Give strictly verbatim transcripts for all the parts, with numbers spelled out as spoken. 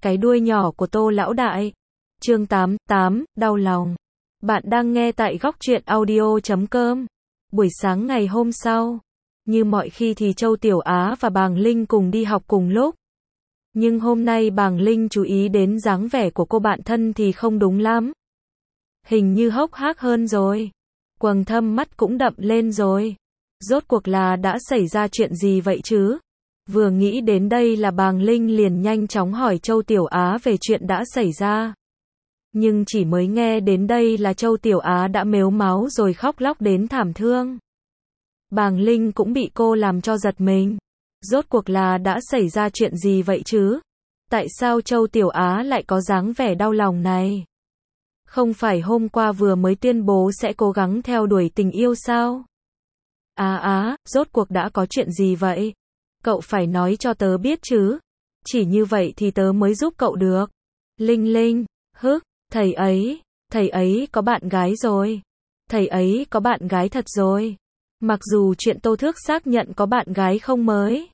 cái đuôi nhỏ của Tô lão đại. Chương tám, tám, đau lòng. Bạn đang nghe tại góc truyện audio chấm com. Buổi sáng ngày hôm sau, như mọi khi thì Châu Tiểu Á và Bàng Linh cùng đi học cùng lúc. Nhưng hôm nay Bàng Linh chú ý đến dáng vẻ của cô bạn thân thì không đúng lắm. Hình như hốc hác hơn rồi. Quầng thâm mắt cũng đậm lên rồi. Rốt cuộc là đã xảy ra chuyện gì vậy chứ? Vừa nghĩ đến đây là Bàng Linh liền nhanh chóng hỏi Châu Tiểu Á về chuyện đã xảy ra. Nhưng chỉ mới nghe đến đây là Châu Tiểu Á đã mếu máu rồi khóc lóc đến thảm thương. Bàng Linh cũng bị cô làm cho giật mình. Rốt cuộc là đã xảy ra chuyện gì vậy chứ? Tại sao Châu Tiểu Á lại có dáng vẻ đau lòng này? Không phải hôm qua vừa mới tuyên bố sẽ cố gắng theo đuổi tình yêu sao? Á á, rốt cuộc đã có chuyện gì vậy? Cậu phải nói cho tớ biết chứ. Chỉ như vậy thì tớ mới giúp cậu được. Linh Linh, hức, thầy ấy, thầy ấy có bạn gái rồi. Thầy ấy có bạn gái thật rồi. Mặc dù chuyện Tô Thước xác nhận có bạn gái không mới.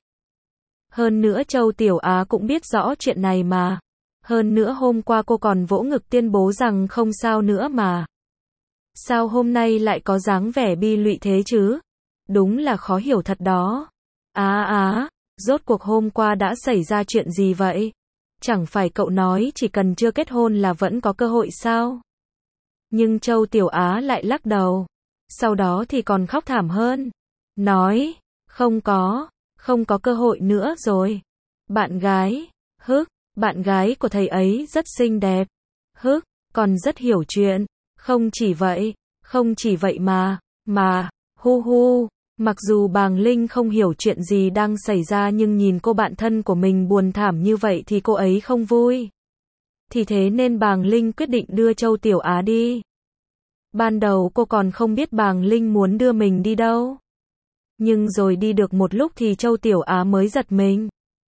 Hơn nữa Châu Tiểu Á cũng biết rõ chuyện này mà. Hơn nữa hôm qua cô còn vỗ ngực tuyên bố rằng không sao nữa mà. Sao hôm nay lại có dáng vẻ bi lụy thế chứ? Đúng là khó hiểu thật đó. Á á, rốt cuộc hôm qua đã xảy ra chuyện gì vậy? Chẳng phải cậu nói chỉ cần chưa kết hôn là vẫn có cơ hội sao? Nhưng Châu Tiểu Á lại lắc đầu. Sau đó thì còn khóc thảm hơn. Nói, không có, không có cơ hội nữa rồi. Bạn gái, hức, bạn gái của thầy ấy rất xinh đẹp. Hức, còn rất hiểu chuyện. Không chỉ vậy, không chỉ vậy mà, mà, hu hu. Mặc dù Bàng Linh không hiểu chuyện gì đang xảy ra nhưng nhìn cô bạn thân của mình buồn thảm như vậy thì cô ấy không vui. Thì thế nên Bàng Linh quyết định đưa Châu Tiểu Á đi. Ban đầu cô còn không biết Bàng Linh muốn đưa mình đi đâu. Nhưng rồi đi được một lúc thì Châu Tiểu Á mới giật mình.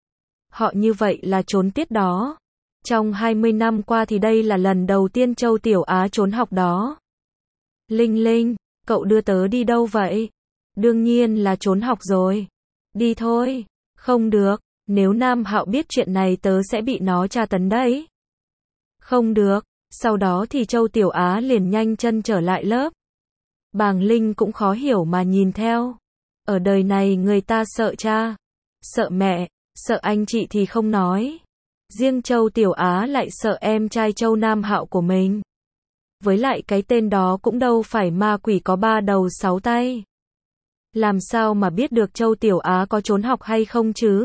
Họ như vậy là trốn tiết đó. Trong hai mươi năm qua thì đây là lần đầu tiên Châu Tiểu Á trốn học đó. Linh Linh, cậu đưa tớ đi đâu vậy? Đương nhiên là trốn học rồi. Đi thôi. Không được, nếu Nam Hạo biết chuyện này tớ sẽ bị nó tra tấn đấy. Không được. Sau đó thì Châu Tiểu Á liền nhanh chân trở lại lớp. Bàng Linh cũng khó hiểu mà nhìn theo. Ở đời này người ta sợ cha, sợ mẹ, sợ anh chị thì không nói. Riêng Châu Tiểu Á lại sợ em trai Châu Nam Hạo của mình. Với lại cái tên đó cũng đâu phải ma quỷ có ba đầu sáu tay. Làm sao mà biết được Châu Tiểu Á có trốn học hay không chứ?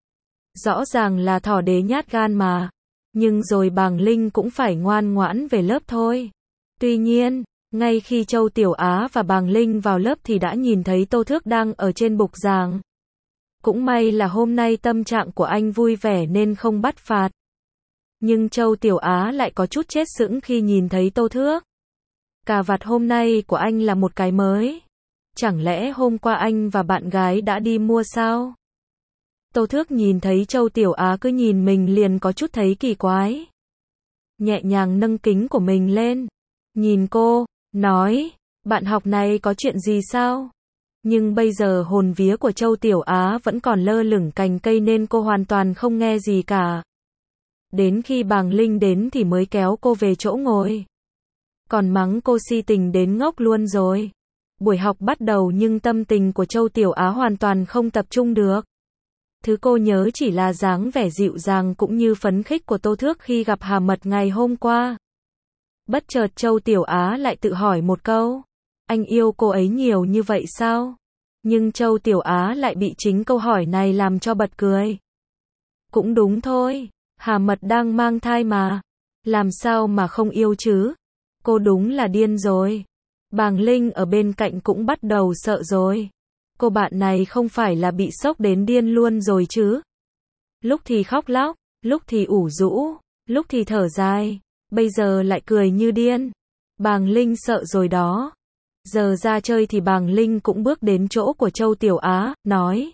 Rõ ràng là thỏ đế nhát gan mà. Nhưng rồi Bàng Linh cũng phải ngoan ngoãn về lớp thôi. Tuy nhiên, ngay khi Châu Tiểu Á và Bàng Linh vào lớp thì đã nhìn thấy Tô Thước đang ở trên bục giảng. Cũng may là hôm nay tâm trạng của anh vui vẻ nên không bắt phạt. Nhưng Châu Tiểu Á lại có chút chết sững khi nhìn thấy Tô Thước. Cà vạt hôm nay của anh là một cái mới. Chẳng lẽ hôm qua anh và bạn gái đã đi mua sao? Tô Thước nhìn thấy Châu Tiểu Á cứ nhìn mình liền có chút thấy kỳ quái. Nhẹ nhàng nâng kính của mình lên. Nhìn cô, nói, bạn học này có chuyện gì sao? Nhưng bây giờ hồn vía của Châu Tiểu Á vẫn còn lơ lửng cành cây nên cô hoàn toàn không nghe gì cả. Đến khi Bàng Linh đến thì mới kéo cô về chỗ ngồi. Còn mắng cô si tình đến ngốc luôn rồi. Buổi học bắt đầu nhưng tâm tình của Châu Tiểu Á hoàn toàn không tập trung được. Thứ cô nhớ chỉ là dáng vẻ dịu dàng cũng như phấn khích của Tô Thước khi gặp Hà Mật ngày hôm qua. Bất chợt Châu Tiểu Á lại tự hỏi một câu. Anh yêu cô ấy nhiều như vậy sao? Nhưng Châu Tiểu Á lại bị chính câu hỏi này làm cho bật cười. Cũng đúng thôi. Hà Mật đang mang thai mà. Làm sao mà không yêu chứ? Cô đúng là điên rồi. Bàng Linh ở bên cạnh cũng bắt đầu sợ rồi. Cô bạn này không phải là bị sốc đến điên luôn rồi chứ? Lúc thì khóc lóc, lúc thì ủ rũ, lúc thì thở dài, bây giờ lại cười như điên. Bàng Linh sợ rồi đó. Giờ ra chơi thì Bàng Linh cũng bước đến chỗ của Châu Tiểu Á, nói.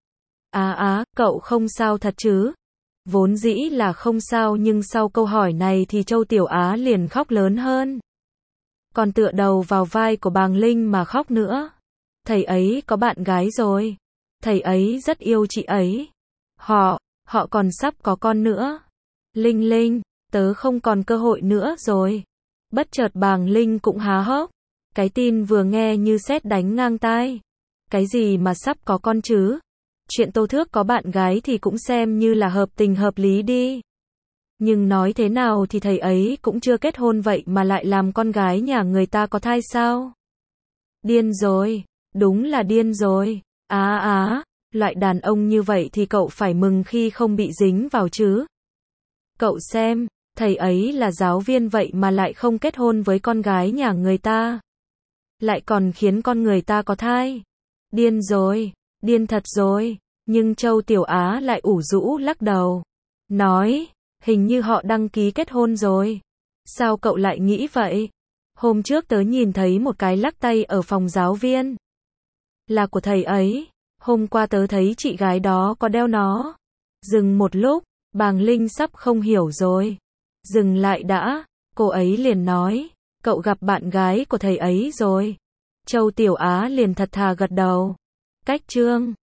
Á á, cậu không sao thật chứ? Vốn dĩ là không sao nhưng sau câu hỏi này thì Châu Tiểu Á liền khóc lớn hơn. Còn tựa đầu vào vai của Bàng Linh mà khóc nữa. Thầy ấy có bạn gái rồi. Thầy ấy rất yêu chị ấy. Họ, họ còn sắp có con nữa. Linh Linh, tớ không còn cơ hội nữa rồi. Bất chợt bàng Linh cũng há hốc. Cái tin vừa nghe như sét đánh ngang tai. Cái gì mà sắp có con chứ? Chuyện Tô Thước có bạn gái thì cũng xem như là hợp tình hợp lý đi. Nhưng nói thế nào thì thầy ấy cũng chưa kết hôn vậy mà lại làm con gái nhà người ta có thai sao? Điên rồi, đúng là điên rồi. Á á, loại đàn ông như vậy thì cậu phải mừng khi không bị dính vào chứ. Cậu xem, thầy ấy là giáo viên vậy mà lại không kết hôn với con gái nhà người ta. Lại còn khiến con người ta có thai. Điên rồi, điên thật rồi. Nhưng Châu Tiểu Á lại ủ rũ lắc đầu. Nói, hình như họ đăng ký kết hôn rồi. Sao cậu lại nghĩ vậy? Hôm trước tớ nhìn thấy một cái lắc tay ở phòng giáo viên. Là của thầy ấy. Hôm qua tớ thấy chị gái đó có đeo nó. Dừng một lúc, bàng Linh sắp không hiểu rồi. Dừng lại đã, cô ấy liền nói. Cậu gặp bạn gái của thầy ấy rồi. Châu Tiểu Á liền thật thà gật đầu. Cách trương.